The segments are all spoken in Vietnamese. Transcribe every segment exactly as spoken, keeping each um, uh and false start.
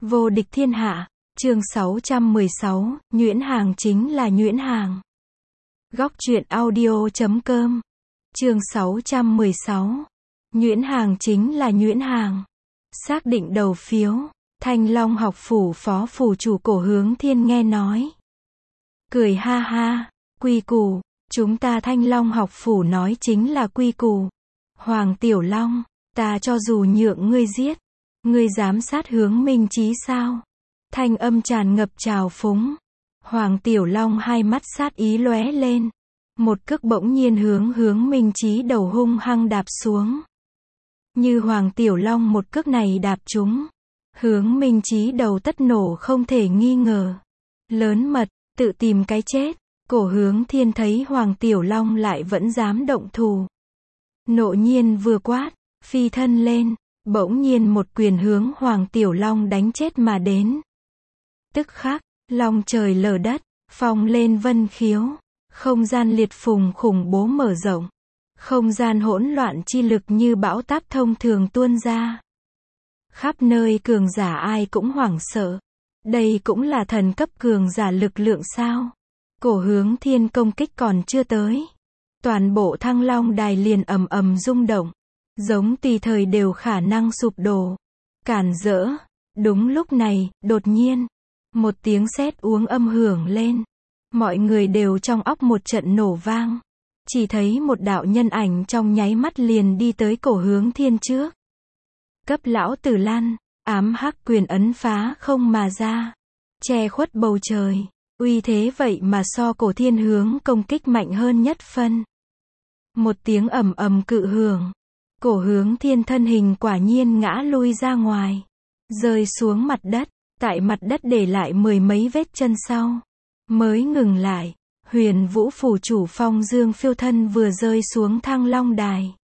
Vô địch thiên hạ, chương sáu trăm mười sáu, Nhuyễn Hàng chính là Nhuyễn Hàng. Góc truyện audio chấm com. Chương sáu trăm mười sáu. Nhuyễn Hàng chính là Nhuyễn Hàng. Xác định đầu phiếu, Thanh Long học phủ phó phủ chủ Cổ Hướng Thiên nghe nói. Cười ha ha, quy củ, chúng ta Thanh Long học phủ nói chính là quy củ. Hoàng Tiểu Long, ta cho dù nhượng ngươi giết, ngươi dám sát hướng Minh Chí sao? Thanh âm tràn ngập trào phúng. Hoàng Tiểu Long hai mắt sát ý lóe lên. Một cước bỗng nhiên hướng hướng Minh Chí đầu hung hăng đạp xuống. Như Hoàng Tiểu Long một cước này đạp trúng, hướng Minh Chí đầu tất nổ không thể nghi ngờ. Lớn mật, tự tìm cái chết. Cổ Hướng Thiên thấy Hoàng Tiểu Long lại vẫn dám động thủ. Nộ nhiên vừa quát, phi thân lên, bỗng nhiên một quyền hướng Hoàng Tiểu Long đánh chết mà đến. Tức khắc, long trời lở đất, phong lên vân khiếu, không gian liệt phùng khủng bố mở rộng. Không gian hỗn loạn chi lực như bão táp thông thường tuôn ra. Khắp nơi cường giả ai cũng hoảng sợ. Đây cũng là thần cấp cường giả lực lượng sao? Cổ Hướng Thiên công kích còn chưa tới, toàn bộ Thăng Long đài liền ầm ầm rung động, giống tùy thời đều khả năng sụp đổ. Cản rỡ. Đúng lúc này, đột nhiên, một tiếng sét uống âm hưởng lên. Mọi người đều trong óc một trận nổ vang. Chỉ thấy một đạo nhân ảnh trong nháy mắt liền đi tới Cổ Hướng Thiên trước. Cấp lão tử lan, ám hắc quyền ấn phá không mà ra, che khuất bầu trời. Uy thế vậy mà so Cổ Thiên hướng công kích mạnh hơn nhất phân. Một tiếng ầm ầm cự hưởng. Cổ Hướng Thiên thân hình quả nhiên ngã lui ra ngoài, rơi xuống mặt đất, tại mặt đất để lại mười mấy vết chân sau, mới ngừng lại. Huyền Vũ phủ chủ Phong Dương phiêu thân vừa rơi xuống Thăng Long đài.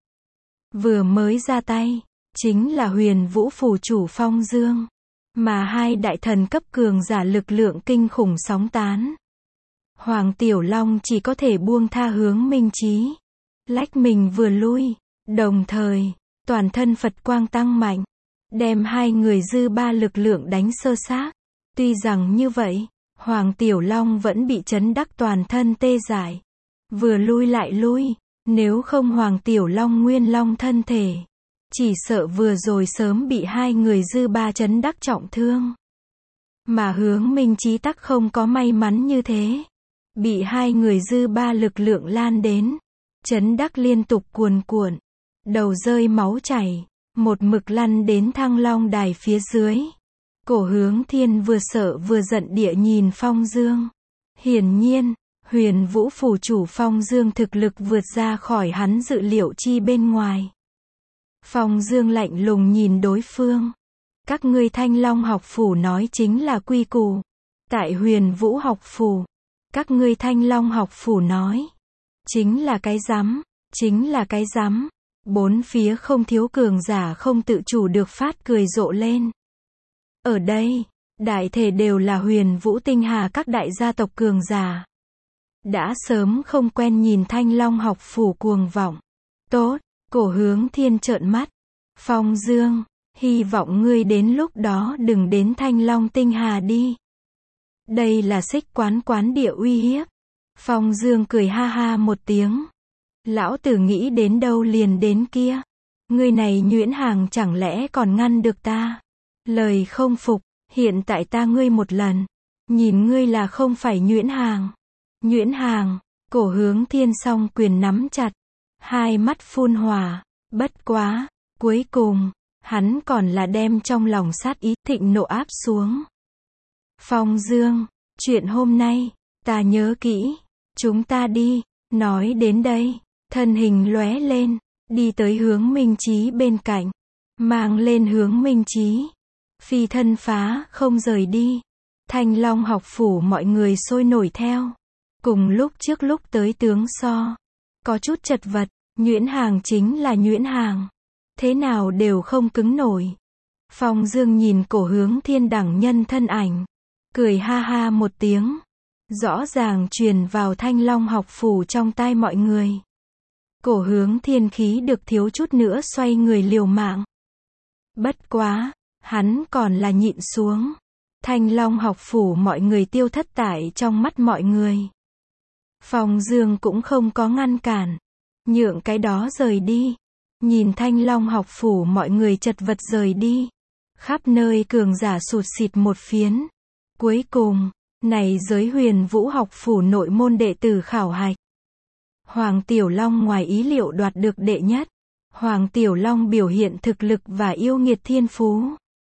Vừa mới ra tay, chính là Huyền Vũ phủ chủ Phong Dương. Mà hai đại thần cấp cường giả lực lượng kinh khủng sóng tán. Hoàng Tiểu Long chỉ có thể buông tha hướng Minh Chí. Lách mình vừa lui, đồng thời, toàn thân Phật quang tăng mạnh, đem hai người dư ba lực lượng đánh sơ xác. Tuy rằng như vậy, Hoàng Tiểu Long vẫn bị chấn đắc toàn thân tê dại. Vừa lui lại lui, nếu không Hoàng Tiểu Long nguyên long thân thể, chỉ sợ vừa rồi sớm bị hai người dư ba chấn đắc trọng thương. Mà hướng Minh Chí tắc không có may mắn như thế. Bị hai người dư ba lực lượng lan đến, chấn đắc liên tục cuồn cuộn, đầu rơi máu chảy, một mực lăn đến Thăng Long đài phía dưới. Cổ Hướng Thiên vừa sợ vừa giận địa nhìn Phong Dương. Hiển nhiên, Huyền Vũ phủ chủ Phong Dương thực lực vượt ra khỏi hắn dự liệu chi bên ngoài. Phong Dương lạnh lùng nhìn đối phương. Các ngươi Thanh Long học phủ nói chính là quy củ. Tại Huyền Vũ học phủ, các ngươi Thanh Long học phủ nói chính là cái rắm, chính là cái rắm. Bốn phía không thiếu cường giả không tự chủ được phát cười rộ lên. Ở đây, đại thể đều là Huyền Vũ tinh hà các đại gia tộc cường giả. Đã sớm không quen nhìn Thanh Long học phủ cuồng vọng. Tốt, Cổ Hướng Thiên trợn mắt. Phong Dương, hy vọng ngươi đến lúc đó đừng đến Thanh Long tinh hà đi. Đây là Xích Quán quán địa uy hiếp. Phong Dương cười ha ha một tiếng. Lão tử nghĩ đến đâu liền đến kia. Ngươi này Nhuyễn Hàng chẳng lẽ còn ngăn được ta? Lời không phục, hiện tại ta ngươi một lần. Nhìn ngươi là không phải Nhuyễn Hàng. Nhuyễn Hàng, Cổ Hướng Thiên song quyền nắm chặt. Hai mắt phun hỏa, bất quá, cuối cùng, hắn còn là đem trong lòng sát ý thịnh nộ áp xuống. Phong Dương, chuyện hôm nay, ta nhớ kỹ, chúng ta đi. Nói đến đây, thân hình lóe lên, đi tới hướng Minh Chí bên cạnh, mang lên hướng Minh Chí. Phi thân phá không rời đi. Thanh Long học phủ mọi người sôi nổi theo. Cùng lúc trước lúc tới tướng so, có chút chật vật. Nhuyễn Hàng chính là Nhuyễn Hàng, thế nào đều không cứng nổi. Phong Dương nhìn Cổ Hướng Thiên đẳng nhân thân ảnh, cười ha ha một tiếng, rõ ràng truyền vào Thanh Long học phủ trong tai mọi người. Cổ Hướng Thiên khí được thiếu chút nữa xoay người liều mạng. Bất quá, hắn còn là nhịn xuống. Thanh Long học phủ mọi người tiêu thất tại trong mắt mọi người. Phong Dương cũng không có ngăn cản, nhượng cái đó rời đi. Nhìn Thanh Long học phủ mọi người chật vật rời đi, khắp nơi cường giả sụt sịt một phiến. Cuối cùng, này giới Huyền Vũ học phủ nội môn đệ tử khảo hạch. Hoàng Tiểu Long ngoài ý liệu đoạt được đệ nhất. Hoàng Tiểu Long biểu hiện thực lực và yêu nghiệt thiên phú.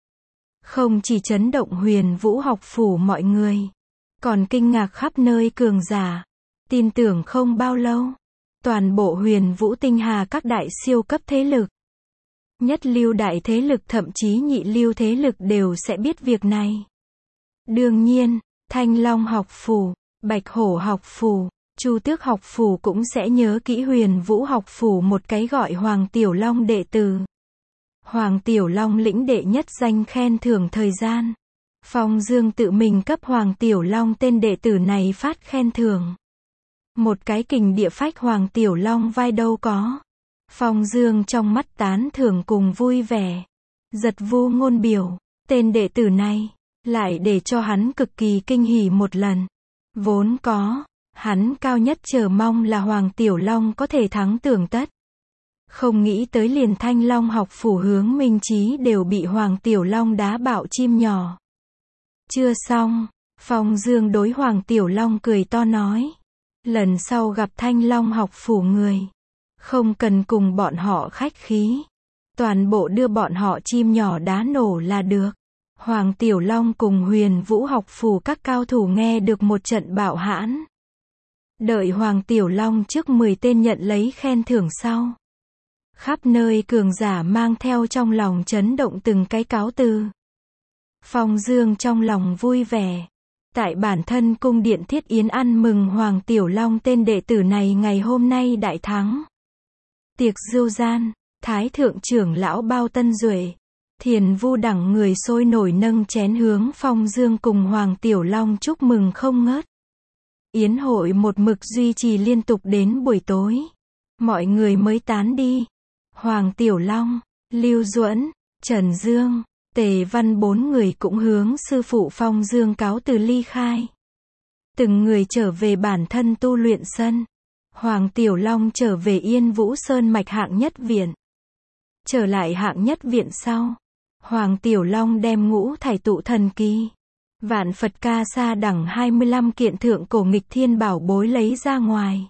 Không chỉ chấn động Huyền Vũ học phủ mọi người, còn kinh ngạc khắp nơi cường giả. Tin tưởng không bao lâu, toàn bộ Huyền Vũ tinh hà các đại siêu cấp thế lực, nhất lưu đại thế lực thậm chí nhị lưu thế lực đều sẽ biết việc này. Đương nhiên, Thanh Long học phủ, Bạch Hổ học phủ, Chu Tước học phủ cũng sẽ nhớ kỹ Huyền Vũ học phủ một cái gọi Hoàng Tiểu Long đệ tử. Hoàng Tiểu Long lĩnh đệ nhất danh khen thưởng thời gian. Phong Dương tự mình cấp Hoàng Tiểu Long tên đệ tử này phát khen thưởng. Một cái kình địa phách Hoàng Tiểu Long vai đâu có. Phong Dương trong mắt tán thưởng cùng vui vẻ. Giật vu ngôn biểu, tên đệ tử này, lại để cho hắn cực kỳ kinh hỉ một lần. Vốn có, hắn cao nhất chờ mong là Hoàng Tiểu Long có thể thắng tưởng tất. Không nghĩ tới liền Thanh Long học phủ hướng Minh Chí đều bị Hoàng Tiểu Long đá bạo chim nhỏ. Chưa xong, Phong Dương đối Hoàng Tiểu Long cười to nói. Lần sau gặp Thanh Long học phủ người, không cần cùng bọn họ khách khí. Toàn bộ đưa bọn họ chim nhỏ đá nổ là được. Hoàng Tiểu Long cùng Huyền Vũ học phủ các cao thủ nghe được một trận bạo hãn. Đợi Hoàng Tiểu Long trước mười tên nhận lấy khen thưởng sau. Khắp nơi cường giả mang theo trong lòng chấn động từng cái cáo từ. Phong Dương trong lòng vui vẻ. Tại bản thân cung điện Thiết Yến ăn mừng Hoàng Tiểu Long tên đệ tử này ngày hôm nay đại thắng. Tiệc rượu gian, Thái thượng trưởng lão Bao Tân Duệ, Thiền Vu đẳng người sôi nổi nâng chén hướng Phong Dương cùng Hoàng Tiểu Long chúc mừng không ngớt. Yến hội một mực duy trì liên tục đến buổi tối. Mọi người mới tán đi. Hoàng Tiểu Long, Lưu Duẫn, Trần Dương, Tề Văn bốn người cũng hướng sư phụ Phong Dương cáo từ ly khai. Từng người trở về bản thân tu luyện sân. Hoàng Tiểu Long trở về Yên Vũ Sơn mạch hạng nhất viện. Trở lại hạng nhất viện sau, Hoàng Tiểu Long đem ngũ thải tụ thần kỳ, Vạn Phật Ca Sa đẳng hai mươi lăm kiện thượng cổ nghịch thiên bảo bối lấy ra ngoài.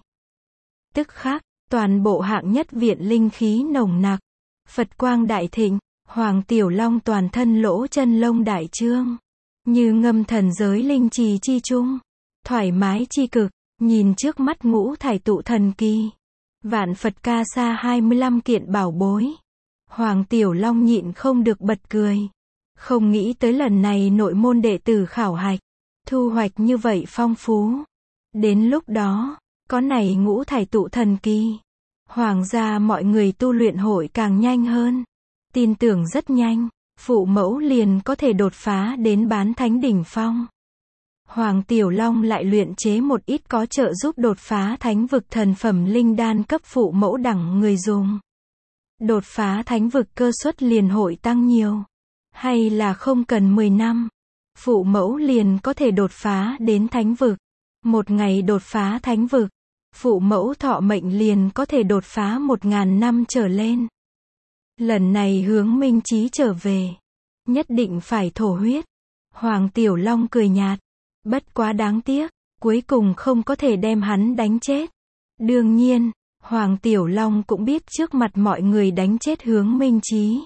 Tức khắc, toàn bộ hạng nhất viện linh khí nồng nặc, Phật quang đại thịnh. Hoàng Tiểu Long toàn thân lỗ chân lông đại trương, như ngâm thần giới linh trì chi trung, thoải mái chi cực. Nhìn trước mắt ngũ thải tụ thần kỳ, Vạn Phật Ca Sa hai mươi lăm kiện bảo bối, Hoàng Tiểu Long nhịn không được bật cười. Không nghĩ tới lần này nội môn đệ tử khảo hạch, thu hoạch như vậy phong phú. Đến lúc đó, có này ngũ thải tụ thần kỳ, hoàng gia mọi người tu luyện hội càng nhanh hơn. Tin tưởng rất nhanh, phụ mẫu liền có thể đột phá đến bán thánh đỉnh phong. Hoàng Tiểu Long lại luyện chế một ít có trợ giúp đột phá thánh vực thần phẩm linh đan cấp phụ mẫu đẳng người dùng. Đột phá thánh vực cơ suất liền hội tăng nhiều. Hay là không cần mười năm, phụ mẫu liền có thể đột phá đến thánh vực. Một ngày đột phá thánh vực, phụ mẫu thọ mệnh liền có thể đột phá một ngàn năm trở lên. Lần này hướng Minh Chí trở về, nhất định phải thổ huyết. Hoàng Tiểu Long cười nhạt. Bất quá đáng tiếc, cuối cùng không có thể đem hắn đánh chết. Đương nhiên, Hoàng Tiểu Long cũng biết trước mặt mọi người đánh chết hướng Minh Chí,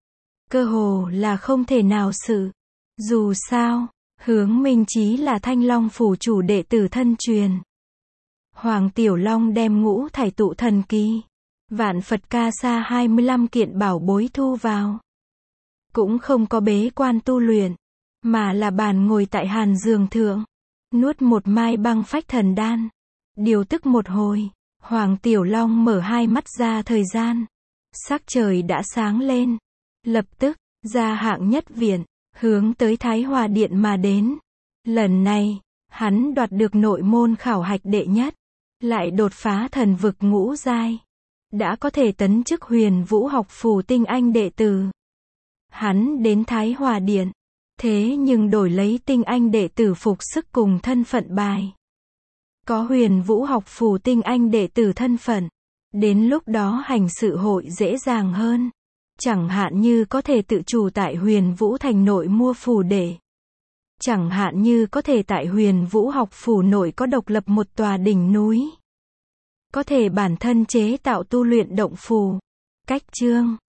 cơ hồ là không thể nào sự. Dù sao, hướng Minh Chí là Thanh Long phủ chủ đệ tử thân truyền. Hoàng Tiểu Long đem ngũ thải tụ thần kỳ, Vạn Phật Ca Sa hai mươi lăm kiện bảo bối thu vào. Cũng không có bế quan tu luyện, mà là bàn ngồi tại hàn giường thượng, nuốt một mai băng phách thần đan. Điều tức một hồi, Hoàng Tiểu Long mở hai mắt ra thời gian. Sắc trời đã sáng lên. Lập tức, ra hạng nhất viện, hướng tới Thái Hòa Điện mà đến. Lần này, hắn đoạt được nội môn khảo hạch đệ nhất, lại đột phá thần vực ngũ giai. Đã có thể tấn chức Huyền Vũ học phủ tinh anh đệ tử. Hắn đến Thái Hòa Điện. Thế nhưng đổi lấy tinh anh đệ tử phục sức cùng thân phận bài. Có Huyền Vũ học phù tinh anh đệ tử thân phận. Đến lúc đó hành sự hội dễ dàng hơn. Chẳng hạn như có thể tự chủ tại Huyền Vũ thành nội mua phù để. Chẳng hạn như có thể tại Huyền Vũ học phủ nội có độc lập một tòa đỉnh núi. Có thể bản thân chế tạo tu luyện động phù. Cách chương